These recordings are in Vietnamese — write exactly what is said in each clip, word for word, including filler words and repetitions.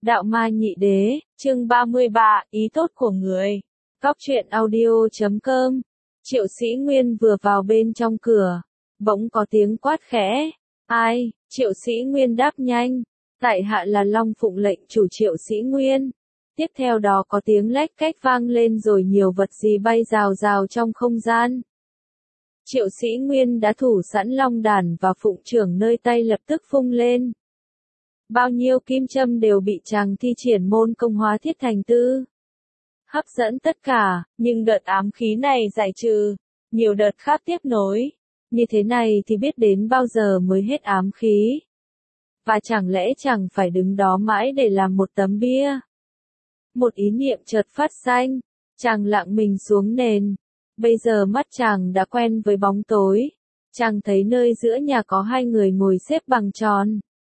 Đạo Ma Nhị Đế, chương ba mươi ba, ý tốt của người. Góc truyện audio chấm com. Triệu Sĩ Nguyên vừa vào bên trong cửa, bỗng có tiếng quát khẽ. Ai? Triệu Sĩ Nguyên đáp nhanh. Tại hạ là Long Phụng lệnh chủ Triệu Sĩ Nguyên. Tiếp theo đó có tiếng lách cách vang lên rồi nhiều vật gì bay rào rào trong không gian. Triệu Sĩ Nguyên đã thủ sẵn long đàn và phụng trưởng nơi tay lập tức vung lên. Bao nhiêu kim châm đều bị chàng thi triển môn công hóa thiết thành tư. Hấp dẫn tất cả, nhưng đợt ám khí này giải trừ, nhiều đợt khác tiếp nối. Như thế này thì biết đến bao giờ mới hết ám khí. Và chẳng lẽ chàng phải đứng đó mãi để làm một tấm bia? Một ý niệm chợt phát sanh, chàng lặng mình xuống nền. Bây giờ mắt chàng đã quen với bóng tối. Chàng thấy nơi giữa nhà có hai người ngồi xếp bằng tròn.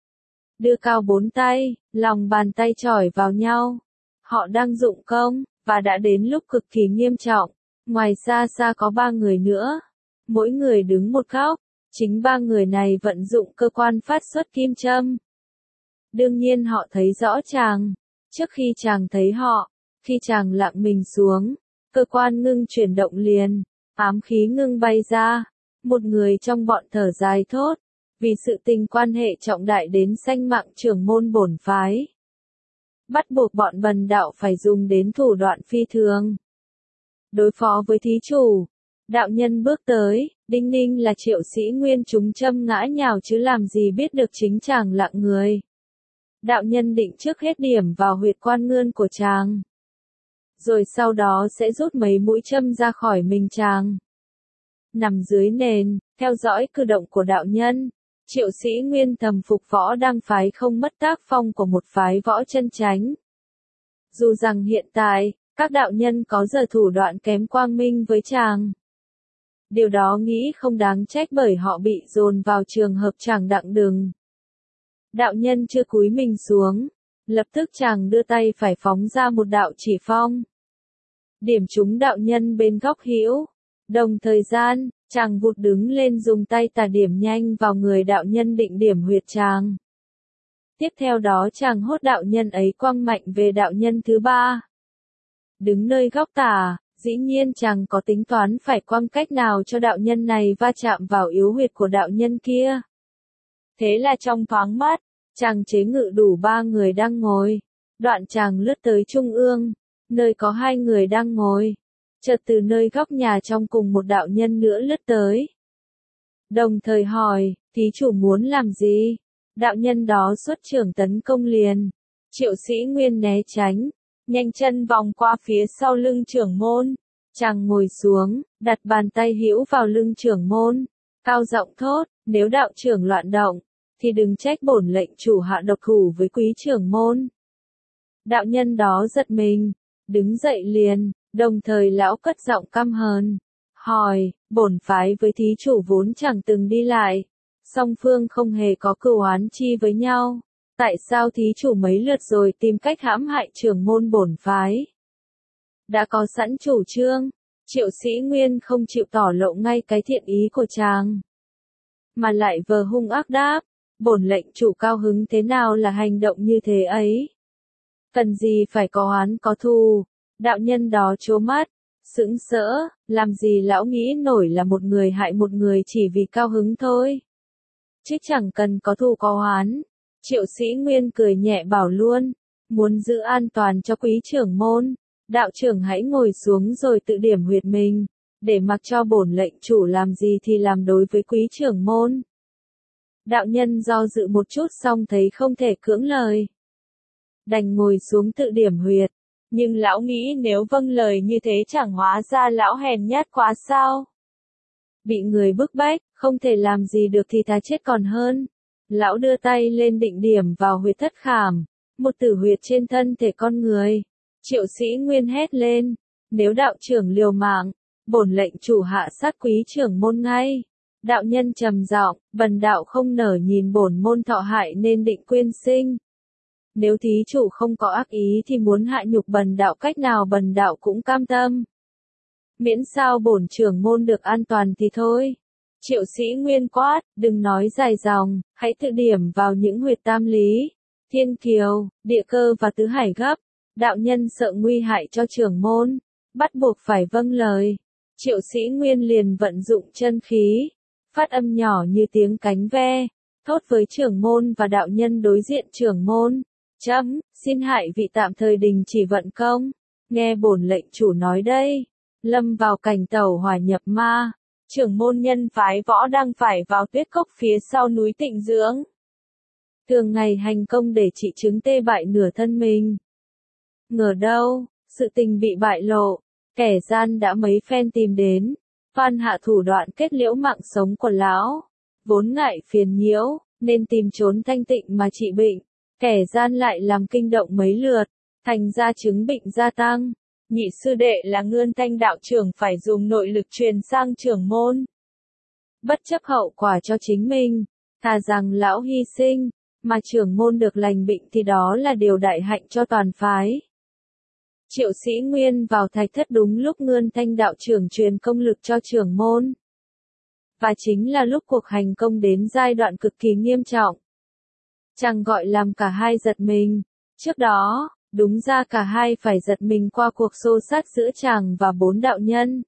Đưa cao bốn tay, lòng bàn tay chỏi vào nhau. Họ đang dụng công, và đã đến lúc cực kỳ nghiêm trọng. Ngoài xa xa có ba người nữa. Mỗi người đứng một góc. Chính ba người này vận dụng cơ quan phát xuất kim châm. Đương nhiên họ thấy rõ chàng. Trước khi chàng thấy họ, khi chàng lặng mình xuống, cơ quan ngưng chuyển động liền, ám khí ngưng bay ra. Một người trong bọn thở dài thốt. Vì sự tình quan hệ trọng đại đến sanh mạng trưởng môn bổn phái. Bắt buộc bọn bần đạo phải dùng đến thủ đoạn phi thường. Đối phó với thí chủ, đạo nhân bước tới, đinh ninh là Triệu Sĩ Nguyên trúng châm ngã nhào chứ làm gì biết được chính chàng lặng người. Đạo nhân định trước hết điểm vào huyệt quan ngươn của chàng. Rồi sau đó sẽ rút mấy mũi châm ra khỏi mình chàng. Nằm dưới nền, theo dõi cử động của đạo nhân. Triệu Sĩ Nguyên thầm phục võ đăng phái không mất tác phong của một phái võ chân chánh. Dù rằng hiện tại, các đạo nhân có giờ thủ đoạn kém quang minh với chàng. Điều đó nghĩ không đáng trách bởi họ bị dồn vào trường hợp chàng đặng đừng. Đạo nhân chưa cúi mình xuống, lập tức chàng đưa tay phải phóng ra một đạo chỉ phong. Điểm trúng đạo nhân bên góc hữu. Đồng thời gian, chàng vụt đứng lên dùng tay tà điểm nhanh vào người đạo nhân định điểm huyệt chàng. Tiếp theo đó chàng hốt đạo nhân ấy quăng mạnh về đạo nhân thứ ba. Đứng nơi góc tà, dĩ nhiên chàng có tính toán phải quăng cách nào cho đạo nhân này va chạm vào yếu huyệt của đạo nhân kia. Thế là trong thoáng mắt, chàng chế ngự đủ ba người đang ngồi. Đoạn chàng lướt tới trung ương, nơi có hai người đang ngồi. Chợt từ nơi góc nhà trong cùng một đạo nhân nữa lướt tới. Đồng thời hỏi, thí chủ muốn làm gì? Đạo nhân đó xuất trưởng tấn công liền. Triệu Sĩ Nguyên né tránh, nhanh chân vòng qua phía sau lưng trưởng môn. Chàng ngồi xuống, đặt bàn tay hữu vào lưng trưởng môn. Cao giọng thốt, nếu đạo trưởng loạn động, thì đừng trách bổn lệnh chủ hạ độc thủ với quý trưởng môn. Đạo nhân đó giật mình, đứng dậy liền. Đồng thời lão cất giọng căm hờn, hỏi, bổn phái với thí chủ vốn chẳng từng đi lại, song phương không hề có cừu oán chi với nhau, tại sao thí chủ mấy lượt rồi tìm cách hãm hại trưởng môn bổn phái? Đã có sẵn chủ trương, Triệu Sĩ Nguyên không chịu tỏ lộ ngay cái thiện ý của chàng, mà lại vờ hung ác đáp, bổn lệnh chủ cao hứng thế nào là hành động như thế ấy? Cần gì phải có oán có thù? Đạo nhân đó trố mắt, sững sỡ, làm gì lão nghĩ nổi là một người hại một người chỉ vì cao hứng thôi. Chứ chẳng cần có thù có oán. Triệu Sĩ Nguyên cười nhẹ bảo luôn, muốn giữ an toàn cho quý trưởng môn, đạo trưởng hãy ngồi xuống rồi tự điểm huyệt mình, để mặc cho bổn lệnh chủ làm gì thì làm đối với quý trưởng môn. Đạo nhân do dự một chút xong thấy không thể cưỡng lời. Đành ngồi xuống tự điểm huyệt. Nhưng lão nghĩ nếu vâng lời như thế chẳng hóa ra lão hèn nhát quá sao? Bị người bức bách, không thể làm gì được thì thà chết còn hơn. Lão đưa tay lên định điểm vào huyệt thất khảm, một tử huyệt trên thân thể con người. Triệu Sĩ Nguyên hét lên, nếu đạo trưởng liều mạng, bổn lệnh chủ hạ sát quý trưởng môn ngay. Đạo nhân trầm giọng, bần đạo không nở nhìn bổn môn thọ hại nên định quyên sinh. Nếu thí chủ không có ác ý thì muốn hạ nhục bần đạo cách nào bần đạo cũng cam tâm. Miễn sao bổn trưởng môn được an toàn thì thôi. Triệu Sĩ Nguyên quát, đừng nói dài dòng, hãy tự điểm vào những huyệt tam lý. Thiên Kiều, Địa Cơ và Tứ Hải gấp. Đạo nhân sợ nguy hại cho trưởng môn, bắt buộc phải vâng lời. Triệu Sĩ Nguyên liền vận dụng chân khí, phát âm nhỏ như tiếng cánh ve, thốt với trưởng môn và đạo nhân đối diện trưởng môn. Chấm, xin hại vị tạm thời đình chỉ vận công, nghe bổn lệnh chủ nói đây. Lâm vào cảnh tẩu hỏa nhập ma, trưởng môn nhân phái võ đang phải vào tuyết cốc phía sau núi tịnh dưỡng. Thường ngày hành công để trị chứng tê bại nửa thân mình. Ngờ đâu, sự tình bị bại lộ, kẻ gian đã mấy phen tìm đến, van hạ thủ đoạn kết liễu mạng sống của lão. Vốn ngại phiền nhiễu, nên tìm trốn thanh tịnh mà trị bệnh. Kẻ gian lại làm kinh động mấy lượt, thành ra chứng bệnh gia tăng. Nhị sư đệ là Ngươn Thanh đạo trưởng phải dùng nội lực truyền sang trưởng môn. Bất chấp hậu quả cho chính mình, thà rằng lão hy sinh, mà trưởng môn được lành bệnh thì đó là điều đại hạnh cho toàn phái. Triệu Sĩ Nguyên vào thạch thất đúng lúc Ngươn Thanh đạo trưởng truyền công lực cho trưởng môn. Và chính là lúc cuộc hành công đến giai đoạn cực kỳ nghiêm trọng. Chàng gọi làm cả hai giật mình. Trước đó, đúng ra cả hai phải giật mình qua cuộc xô sát giữa chàng và bốn đạo nhân.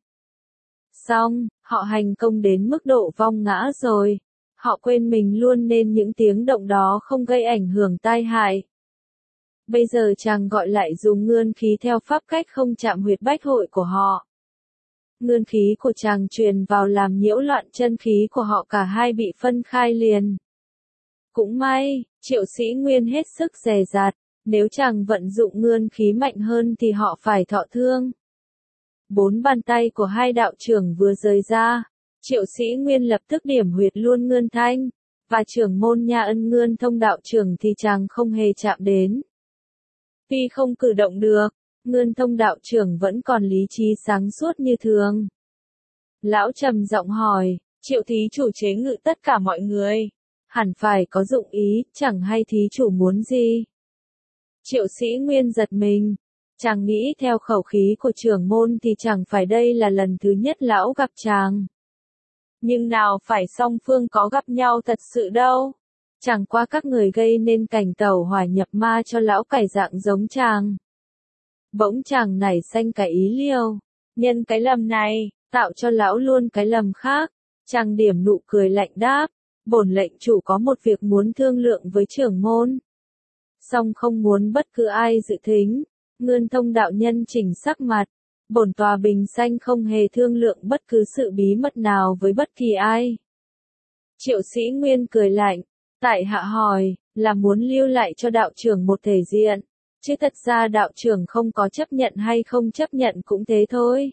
Xong, họ hành công đến mức độ vong ngã rồi. Họ quên mình luôn nên những tiếng động đó không gây ảnh hưởng tai hại. Bây giờ chàng gọi lại dùng ngươn khí theo pháp cách không chạm huyệt bách hội của họ. Ngươn khí của chàng truyền vào làm nhiễu loạn chân khí của họ, cả hai bị phân khai liền. Cũng may, Triệu Sĩ Nguyên hết sức dè dặt, nếu chàng vận dụng ngươn khí mạnh hơn thì họ phải thọ thương. Bốn bàn tay của hai đạo trưởng vừa rời ra, Triệu Sĩ Nguyên lập tức điểm huyệt luôn Ngươn Thanh, và trưởng môn Nha Ân Ngươn Thông đạo trưởng thì chàng không hề chạm đến. Tuy không cử động được, Ngươn Thông đạo trưởng vẫn còn lý trí sáng suốt như thường. Lão trầm giọng hỏi, Triệu thí chủ chế ngự tất cả mọi người, hẳn phải có dụng ý, chẳng hay thí chủ muốn gì? Triệu Sĩ Nguyên giật mình, chàng nghĩ theo khẩu khí của trưởng môn thì chẳng phải đây là lần thứ nhất lão gặp chàng. Nhưng nào phải song phương có gặp nhau thật sự đâu. Chẳng qua các người gây nên cảnh tẩu hỏa nhập ma cho lão cải dạng giống chàng. Bỗng chàng nảy sanh cái ý liêu, nhân cái lầm này, tạo cho lão luôn cái lầm khác. Chàng điểm nụ cười lạnh đáp, bổn lệnh chủ có một việc muốn thương lượng với trưởng môn. Song không muốn bất cứ ai dự thính. Ngươn Thông đạo nhân chỉnh sắc mặt, bổn tòa bình sanh không hề thương lượng bất cứ sự bí mật nào với bất kỳ ai. Triệu Sĩ Nguyên cười lạnh, tại hạ hỏi, là muốn lưu lại cho đạo trưởng một thể diện, chứ thật ra đạo trưởng không có chấp nhận hay không chấp nhận cũng thế thôi.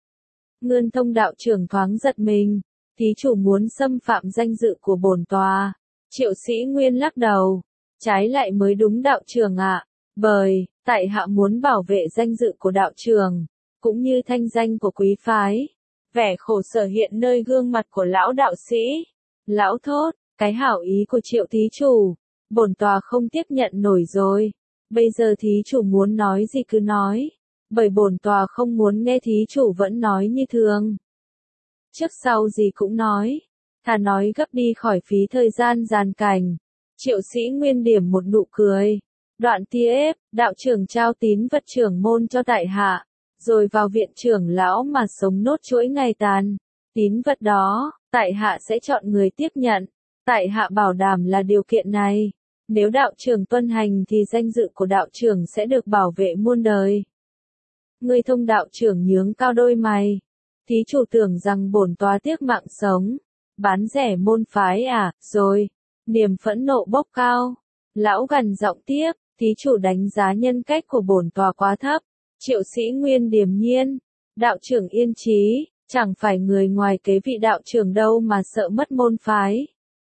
Ngươn Thông đạo trưởng thoáng giật mình, thí chủ muốn xâm phạm danh dự của bổn tòa. Triệu Sĩ Nguyên lắc đầu, trái lại mới đúng đạo trưởng ạ, bởi, tại hạ muốn bảo vệ danh dự của đạo trưởng, cũng như thanh danh của quý phái. Vẻ khổ sở hiện nơi gương mặt của lão đạo sĩ. Lão thốt, cái hảo ý của Triệu thí chủ, bổn tòa không tiếp nhận nổi rồi. Bây giờ thí chủ muốn nói gì cứ nói, bởi bổn tòa không muốn nghe thí chủ vẫn nói như thường. Trước sau gì cũng nói, thà nói gấp đi khỏi phí thời gian giàn cảnh. Triệu Sĩ Nguyên điểm một nụ cười. Đoạn tiếp, đạo trưởng trao tín vật trưởng môn cho tại hạ, rồi vào viện trưởng lão mà sống nốt chuỗi ngày tàn. Tín vật đó, tại hạ sẽ chọn người tiếp nhận. Tại hạ bảo đảm là điều kiện này. Nếu đạo trưởng tuân hành thì danh dự của đạo trưởng sẽ được bảo vệ muôn đời. Người Thông đạo trưởng nhướng cao đôi mày. Thí chủ tưởng rằng bổn tòa tiếc mạng sống, bán rẻ môn phái à, rồi. Niềm phẫn nộ bốc cao. Lão gằn giọng tiếp, thí chủ đánh giá nhân cách của bổn tòa quá thấp. Triệu Sĩ Nguyên điềm nhiên, đạo trưởng yên trí, chẳng phải người ngoài kế vị đạo trưởng đâu mà sợ mất môn phái.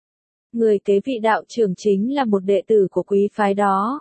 Người kế vị đạo trưởng chính là một đệ tử của quý phái đó,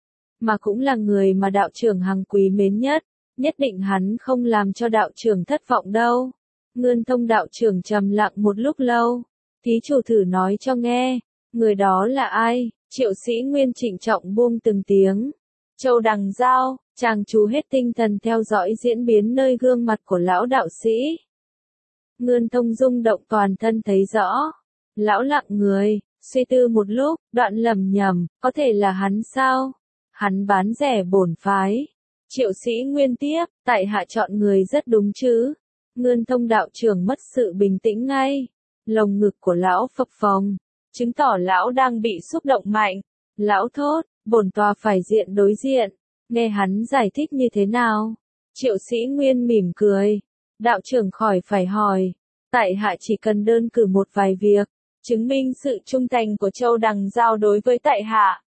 mà cũng là người mà đạo trưởng hằng quý mến nhất, nhất định hắn không làm cho đạo trưởng thất vọng đâu. Ngươn Thông đạo trưởng trầm lặng một lúc lâu, thí chủ thử nói cho nghe, người đó là ai? Triệu Sĩ Nguyên trịnh trọng buông từng tiếng. Châu Đằng Giao, chàng chú hết tinh thần theo dõi diễn biến nơi gương mặt của lão đạo sĩ. Ngươn Thông rung động toàn thân thấy rõ. Lão lặng người, Suy tư một lúc, đoạn lẩm nhẩm, có thể là hắn sao? Hắn bán rẻ bổn phái. Triệu Sĩ Nguyên tiếp, tại hạ chọn người rất đúng chứ. Ngân Thông đạo trưởng mất sự bình tĩnh ngay. Lồng ngực của lão phập phồng, chứng tỏ lão đang bị xúc động mạnh. Lão thốt, bổn tòa phải diện đối diện. Nghe hắn giải thích như thế nào? Triệu Sĩ Nguyên mỉm cười. Đạo trưởng khỏi phải hỏi. Tại hạ chỉ cần đơn cử một vài việc, chứng minh sự trung thành của Châu Đằng Giao đối với tại hạ.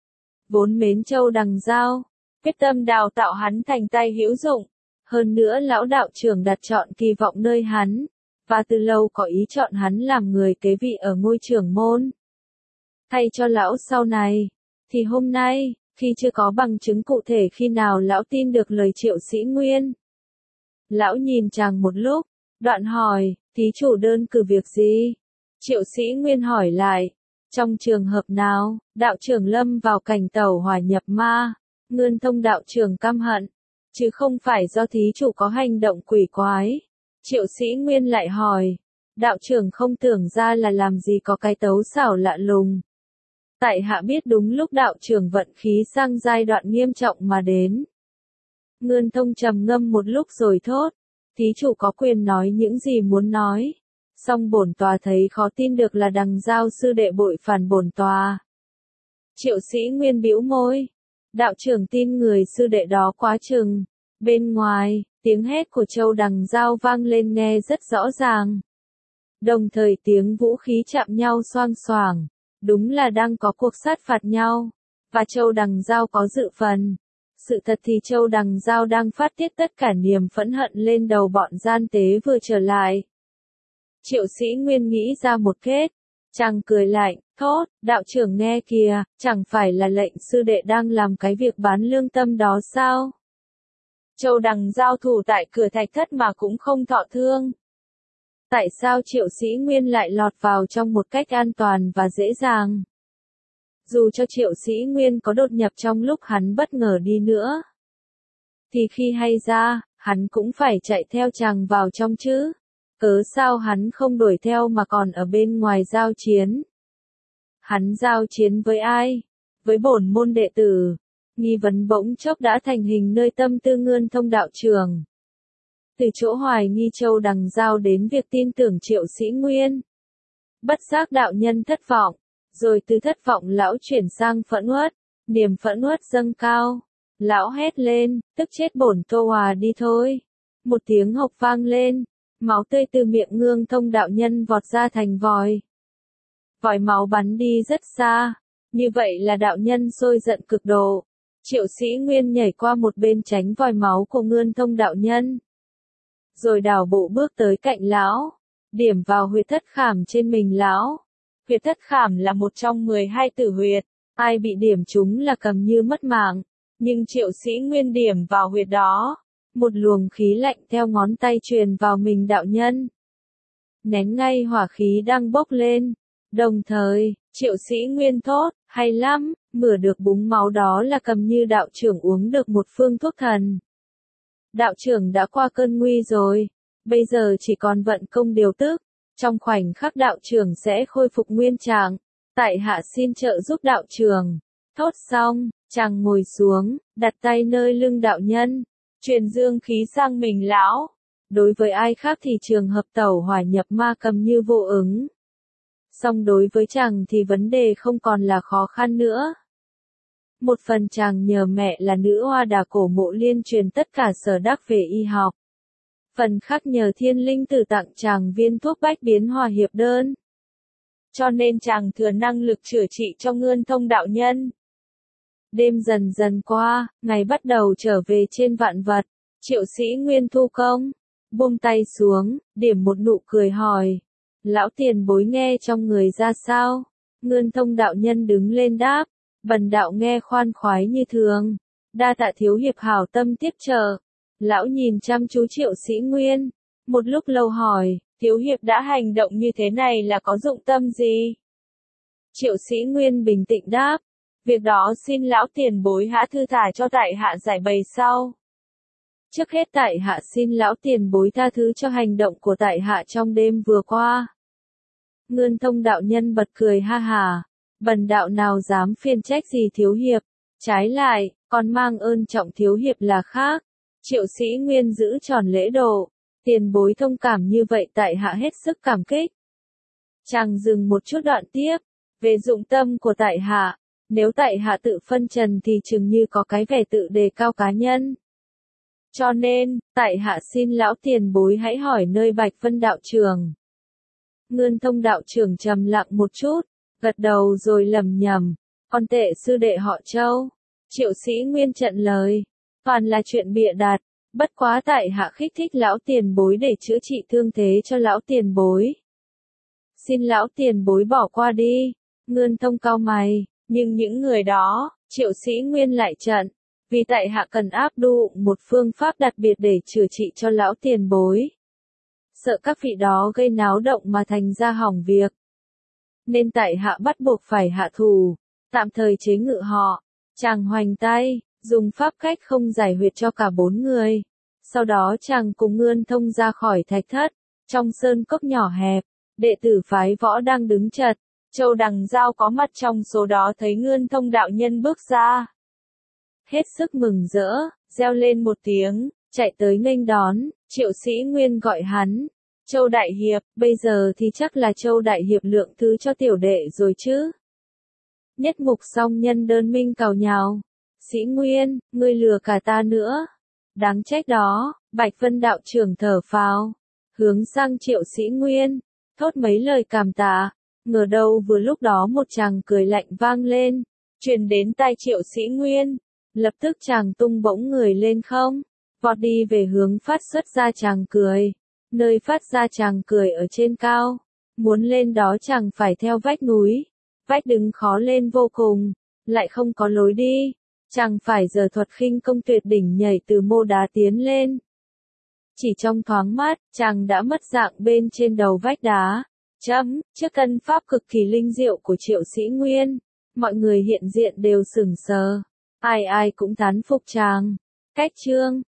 Vốn mến Châu Đằng Giao, quyết tâm đào tạo hắn thành tay hữu dụng. Hơn nữa lão đạo trưởng đặt chọn kỳ vọng nơi hắn, và từ lâu có ý chọn hắn làm người kế vị ở ngôi trưởng môn. Thay cho lão sau này, thì hôm nay, khi chưa có bằng chứng cụ thể khi nào lão tin được lời Triệu Sĩ Nguyên. Lão nhìn chàng một lúc, đoạn hỏi, thí chủ đơn cử việc gì? Triệu Sĩ Nguyên hỏi lại, trong trường hợp nào, đạo trưởng lâm vào cảnh tẩu hỏa nhập ma, Ngân Thông đạo trưởng căm hận, chứ không phải do thí chủ có hành động quỷ quái. Triệu Sĩ Nguyên lại hỏi, đạo trưởng không tưởng ra là làm gì có cái tấu xảo lạ lùng. Tại hạ biết đúng lúc đạo trưởng vận khí sang giai đoạn nghiêm trọng mà đến. Ngân Thông trầm ngâm một lúc rồi thốt, thí chủ có quyền nói những gì muốn nói. Song bổn tòa thấy khó tin được là Đằng Giao sư đệ bội phản bổn tòa. Triệu Sĩ Nguyên bĩu môi, đạo trưởng tin người sư đệ đó quá chừng. Bên ngoài, tiếng hét của Châu Đằng Giao vang lên nghe rất rõ ràng. Đồng thời tiếng vũ khí chạm nhau xoang xoảng, đúng là đang có cuộc sát phạt nhau, và Châu Đằng Giao có dự phần. Sự thật thì Châu Đằng Giao đang phát tiết tất cả niềm phẫn hận lên đầu bọn gian tế vừa trở lại. Triệu Sĩ Nguyên nghĩ ra một kết, chàng cười lạnh, thốt, đạo trưởng nghe kìa, chẳng phải là lệnh sư đệ đang làm cái việc bán lương tâm đó sao? Châu Đằng Giao thủ tại cửa thạch thất mà cũng không thọ thương. Tại sao Triệu Sĩ Nguyên lại lọt vào trong một cách an toàn và dễ dàng? Dù cho Triệu Sĩ Nguyên có đột nhập trong lúc hắn bất ngờ đi nữa, thì khi hay ra, hắn cũng phải chạy theo chàng vào trong chứ. Cớ sao hắn không đuổi theo mà còn ở bên ngoài giao chiến? Hắn giao chiến với ai? Với bổn môn đệ tử. Nghi vấn bỗng chốc đã thành hình nơi tâm tư Ngân Thông đạo trưởng. Từ chỗ hoài nghi Châu Đằng Giao đến việc tin tưởng Triệu Sĩ Nguyên. Bất giác đạo nhân thất vọng, rồi từ thất vọng lão chuyển sang phẫn uất, niềm phẫn uất dâng cao. Lão hét lên, tức chết bổn Tô Hòa đi thôi. Một tiếng hộc vang lên, máu tươi từ miệng Ngân Thông đạo nhân vọt ra thành vòi. Vòi máu bắn đi rất xa, như vậy là đạo nhân sôi giận cực độ. Triệu Sĩ Nguyên nhảy qua một bên tránh vòi máu của Ngân Thông đạo nhân, rồi đảo bộ bước tới cạnh lão, điểm vào huyệt thất khảm trên mình lão. Huyệt thất khảm là một trong mười hai tử huyệt, ai bị điểm trúng là cầm như mất mạng, nhưng Triệu Sĩ Nguyên điểm vào huyệt đó, một luồng khí lạnh theo ngón tay truyền vào mình đạo nhân, nén ngay hỏa khí đang bốc lên. Đồng thời, Triệu Sĩ Nguyên thốt, hay lắm, mửa được búng máu đó là cầm như đạo trưởng uống được một phương thuốc thần. Đạo trưởng đã qua cơn nguy rồi, bây giờ chỉ còn vận công điều tức, trong khoảnh khắc đạo trưởng sẽ khôi phục nguyên trạng. Tại hạ xin trợ giúp đạo trưởng. Thốt xong, chàng ngồi xuống, đặt tay nơi lưng đạo nhân, truyền dương khí sang mình lão. Đối với ai khác thì trường hợp tẩu hỏa nhập ma cầm như vô ứng. Song đối với chàng thì vấn đề không còn là khó khăn nữa. Một phần chàng nhờ mẹ là nữ hoa đà cổ Mộ Liên truyền tất cả sở đắc về y học. Phần khác nhờ thiên linh tử tặng chàng viên thuốc bách biến hòa hiệp đơn. Cho nên chàng thừa năng lực chữa trị cho Ngân Thông đạo nhân. Đêm dần dần qua, ngày bắt đầu trở về trên vạn vật. Triệu Sĩ Nguyên thu công, buông tay xuống, điểm một nụ cười hỏi. Lão tiền bối nghe trong người ra sao? Ngân Thông đạo nhân đứng lên đáp. Bần đạo nghe khoan khoái như thường. Đa tạ thiếu hiệp hảo tâm tiếp trợ. Lão nhìn chăm chú Triệu Sĩ Nguyên. Một lúc lâu hỏi, thiếu hiệp đã hành động như thế này là có dụng tâm gì? Triệu Sĩ Nguyên bình tĩnh đáp. Việc đó xin lão tiền bối hã thư thả cho tại hạ giải bày sau. Trước hết tại hạ xin lão tiền bối tha thứ cho hành động của tại hạ trong đêm vừa qua. Ngươn Thông đạo nhân bật cười ha hà. Bần đạo nào dám phiền trách gì thiếu hiệp. Trái lại, còn mang ơn trọng thiếu hiệp là khác. Triệu Sĩ Nguyên giữ tròn lễ độ. Tiền bối thông cảm như vậy tại hạ hết sức cảm kích. Chàng dừng một chút đoạn tiếp. Về dụng tâm của tại hạ, nếu tại hạ tự phân trần thì chừng như có cái vẻ tự đề cao cá nhân. Cho nên, tại hạ xin lão tiền bối hãy hỏi nơi Bạch Vân đạo trưởng. Ngươn Thông đạo trưởng trầm lặng một chút, gật đầu rồi lẩm nhẩm, con tệ sư đệ họ Châu. Triệu Sĩ Nguyên trận lời, toàn là chuyện bịa đặt, bất quá tại hạ khích thích lão tiền bối để chữa trị thương thế cho lão tiền bối. Xin lão tiền bối bỏ qua đi. Ngươn Thông cau mày, nhưng những người đó, Triệu Sĩ Nguyên lại trận, vì tại hạ cần áp dụng một phương pháp đặc biệt để chữa trị cho lão tiền bối. Sợ các vị đó gây náo động mà thành ra hỏng việc. Nên tại hạ bắt buộc phải hạ thủ, tạm thời chế ngự họ. Chàng hoành tay, dùng pháp cách không giải huyệt cho cả bốn người. Sau đó chàng cùng Ngươn Thông ra khỏi thạch thất, trong sơn cốc nhỏ hẹp, đệ tử phái võ đang đứng chật. Châu Đằng Giao có mặt trong số đó thấy Ngươn Thông đạo nhân bước ra. Hết sức mừng rỡ, reo lên một tiếng, chạy tới nghênh đón. Triệu Sĩ Nguyên gọi hắn, Châu Đại Hiệp, bây giờ thì chắc là Châu Đại Hiệp lượng thứ cho tiểu đệ rồi chứ. Nhất Mục Song Nhân đơn minh cào nhào, Sĩ Nguyên, ngươi lừa cả ta nữa. Đáng trách đó. Bạch Vân đạo trưởng thở phào, hướng sang Triệu Sĩ Nguyên, thốt mấy lời cảm tạ. Ngờ đâu vừa lúc đó một chàng cười lạnh vang lên, truyền đến tai Triệu Sĩ Nguyên. Lập tức chàng tung bỗng người lên không, vọt đi về hướng phát xuất ra chàng cười. Nơi phát ra chàng cười ở trên cao, muốn lên đó chàng phải theo vách núi. Vách đứng khó lên vô cùng, lại không có lối đi. Chàng phải giở thuật khinh công tuyệt đỉnh nhảy từ mô đá tiến lên. Chỉ trong thoáng mắt, chàng đã mất dạng bên trên đầu vách đá. Chấm, trước tân pháp cực kỳ linh diệu của Triệu Sĩ Nguyên, mọi người hiện diện đều sửng sờ. Ai ai cũng thán phục chàng. Cách chương